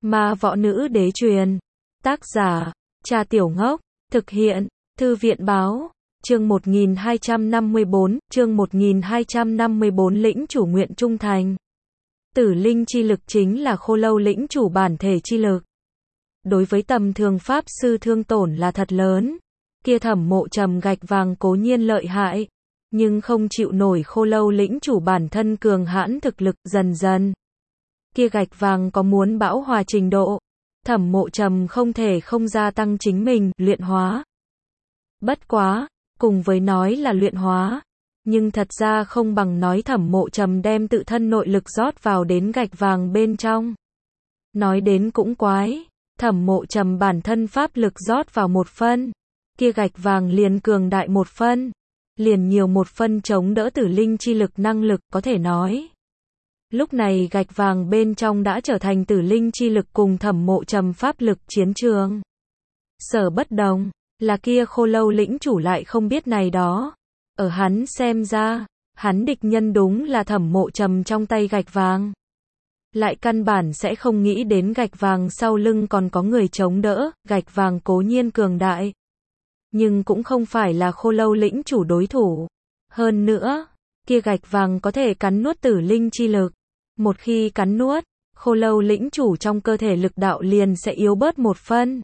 Ma Võ Nữ Đế truyền. Tác giả, Cha Tiểu Ngốc. Thực hiện, Thư viện Báo. Chương 1254, chương 1254 lĩnh chủ nguyện trung thành. Tử linh chi lực chính là khô lâu lĩnh chủ bản thể chi lực. Đối với tầm thường pháp sư thương tổn là thật lớn. Kia Thẩm Mộ Trầm gạch vàng cố nhiên lợi hại, nhưng không chịu nổi khô lâu lĩnh chủ bản thân cường hãn thực lực. Dần dần, kia gạch vàng có muốn bão hòa trình độ, Thẩm Mộ Trầm không thể không gia tăng chính mình luyện hóa. Bất quá, cùng với nói là luyện hóa, nhưng thật ra không bằng nói Thẩm Mộ Trầm đem tự thân nội lực rót vào đến gạch vàng bên trong. Nói đến cũng quái, Thẩm Mộ Trầm bản thân pháp lực rót vào 1 phân, kia gạch vàng liền cường đại 1 phân, liền nhiều 1 phân chống đỡ tử linh chi lực năng lực. Có thể nói, lúc này gạch vàng bên trong đã trở thành tử linh chi lực cùng Thẩm Mộ Trầm pháp lực chiến trường. Sở bất đồng, là kia khô lâu lĩnh chủ lại không biết này đó. Ở hắn xem ra, hắn địch nhân đúng là Thẩm Mộ Trầm trong tay gạch vàng. Lại căn bản sẽ không nghĩ đến gạch vàng sau lưng còn có người chống đỡ. Gạch vàng cố nhiên cường đại, nhưng cũng không phải là khô lâu lĩnh chủ đối thủ. Hơn nữa, kia gạch vàng có thể cắn nuốt tử linh chi lực. Một khi cắn nuốt, khô lâu lĩnh chủ trong cơ thể lực đạo liền sẽ yếu bớt 1 phân.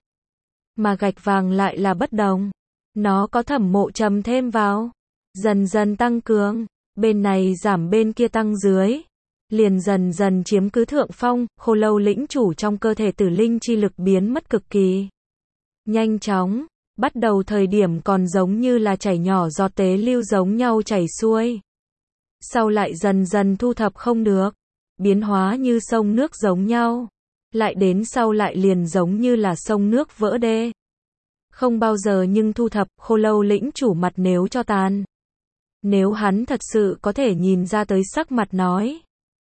Mà gạch vàng lại là bất đồng. Nó có Thẩm Mộ Trầm thêm vào, dần dần tăng cường, bên này giảm bên kia tăng dưới, liền dần dần chiếm cứ thượng phong. Khô lâu lĩnh chủ trong cơ thể tử linh chi lực biến mất cực kỳ nhanh chóng. Bắt đầu thời điểm còn giống như là chảy nhỏ giọt tế lưu giống nhau chảy xuôi, sau lại dần dần thu thập không được, biến hóa như sông nước giống nhau, lại đến sau lại liền giống như là sông nước vỡ đê. Không bao giờ nhưng thu thập. Khô lâu lĩnh chủ mặt nếu cho tàn. Nếu hắn thật sự có thể nhìn ra tới sắc mặt nói,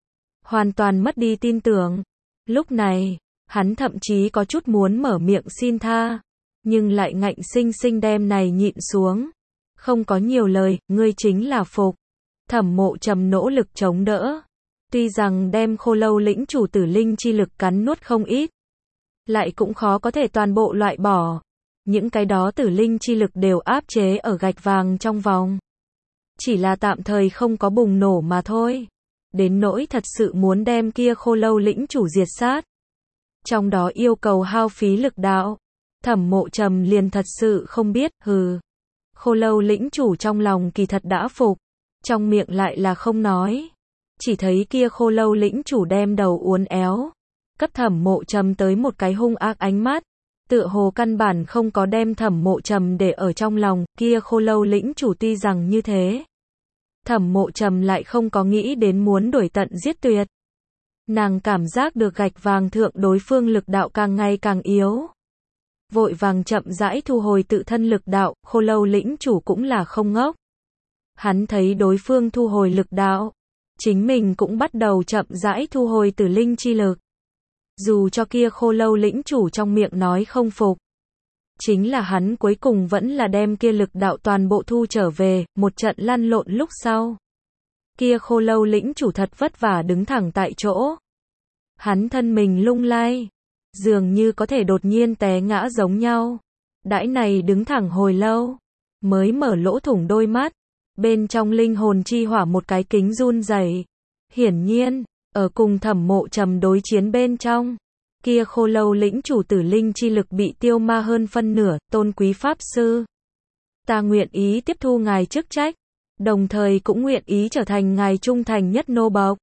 hoàn toàn mất đi tin tưởng. Lúc này, hắn thậm chí có chút muốn mở miệng xin tha, nhưng lại ngạnh sinh sinh đem này nhịn xuống. Không có nhiều lời, ngươi chính là phục. Thẩm Mộ Trầm nỗ lực chống đỡ. Tuy rằng đem khô lâu lĩnh chủ tử linh chi lực cắn nuốt không ít, lại cũng khó có thể toàn bộ loại bỏ. Những cái đó tử linh chi lực đều áp chế ở gạch vàng trong vòng, chỉ là tạm thời không có bùng nổ mà thôi. Đến nỗi thật sự muốn đem kia khô lâu lĩnh chủ diệt sát, trong đó yêu cầu hao phí lực đạo, Thẩm Mộ Trầm liền thật sự không biết. Khô lâu lĩnh chủ trong lòng kỳ thật đã phục, trong miệng lại là không nói. Chỉ thấy kia khô lâu lĩnh chủ đem đầu uốn éo, cấp Thẩm Mộ Trầm tới một cái hung ác ánh mắt, tựa hồ căn bản không có đem Thẩm Mộ Trầm để ở trong lòng. Kia khô lâu lĩnh chủ tuy rằng như thế, Thẩm Mộ Trầm lại không có nghĩ đến muốn đuổi tận giết tuyệt. Nàng cảm giác được gạch vàng thượng đối phương lực đạo càng ngày càng yếu, vội vàng chậm rãi thu hồi tự thân lực đạo. Khô lâu lĩnh chủ cũng là không ngốc, hắn thấy đối phương thu hồi lực đạo, chính mình cũng bắt đầu chậm rãi thu hồi tử linh chi lực. Dù cho kia khô lâu lĩnh chủ trong miệng nói không phục, chính là hắn cuối cùng vẫn là đem kia lực đạo toàn bộ thu trở về. Một trận lăn lộn lúc sau, kia khô lâu lĩnh chủ thật vất vả đứng thẳng tại chỗ. Hắn thân mình lung lay, dường như có thể đột nhiên té ngã giống nhau. Đãi này đứng thẳng hồi lâu, mới mở lỗ thủng đôi mắt, bên trong linh hồn chi hỏa một cái kính run rẩy. Hiển nhiên, ở cùng Thẩm Mộ Trầm đối chiến bên trong, kia khô lâu lĩnh chủ tử linh chi lực bị tiêu ma hơn phân nửa. Tôn quý pháp sư, ta nguyện ý tiếp thu ngài chức trách, đồng thời cũng nguyện ý trở thành ngài trung thành nhất nô bộc.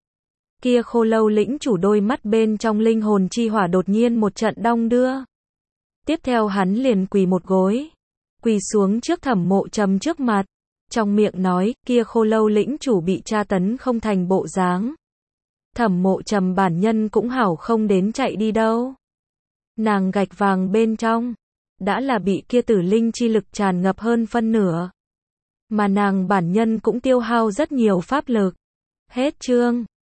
Kia khô lâu lĩnh chủ đôi mắt bên trong linh hồn chi hỏa đột nhiên một trận đong đưa. Tiếp theo hắn liền quỳ một gối, quỳ xuống trước Thẩm Mộ Trầm trước mặt, trong miệng nói. Kia khô lâu lĩnh chủ bị tra tấn không thành bộ dáng, Thẩm Mộ Trầm bản nhân cũng hảo không đến chạy đi đâu. Nàng gạch vàng bên trong đã là bị kia tử linh chi lực tràn ngập hơn phân nửa, mà nàng bản nhân cũng tiêu hao rất nhiều pháp lực. Hết chương.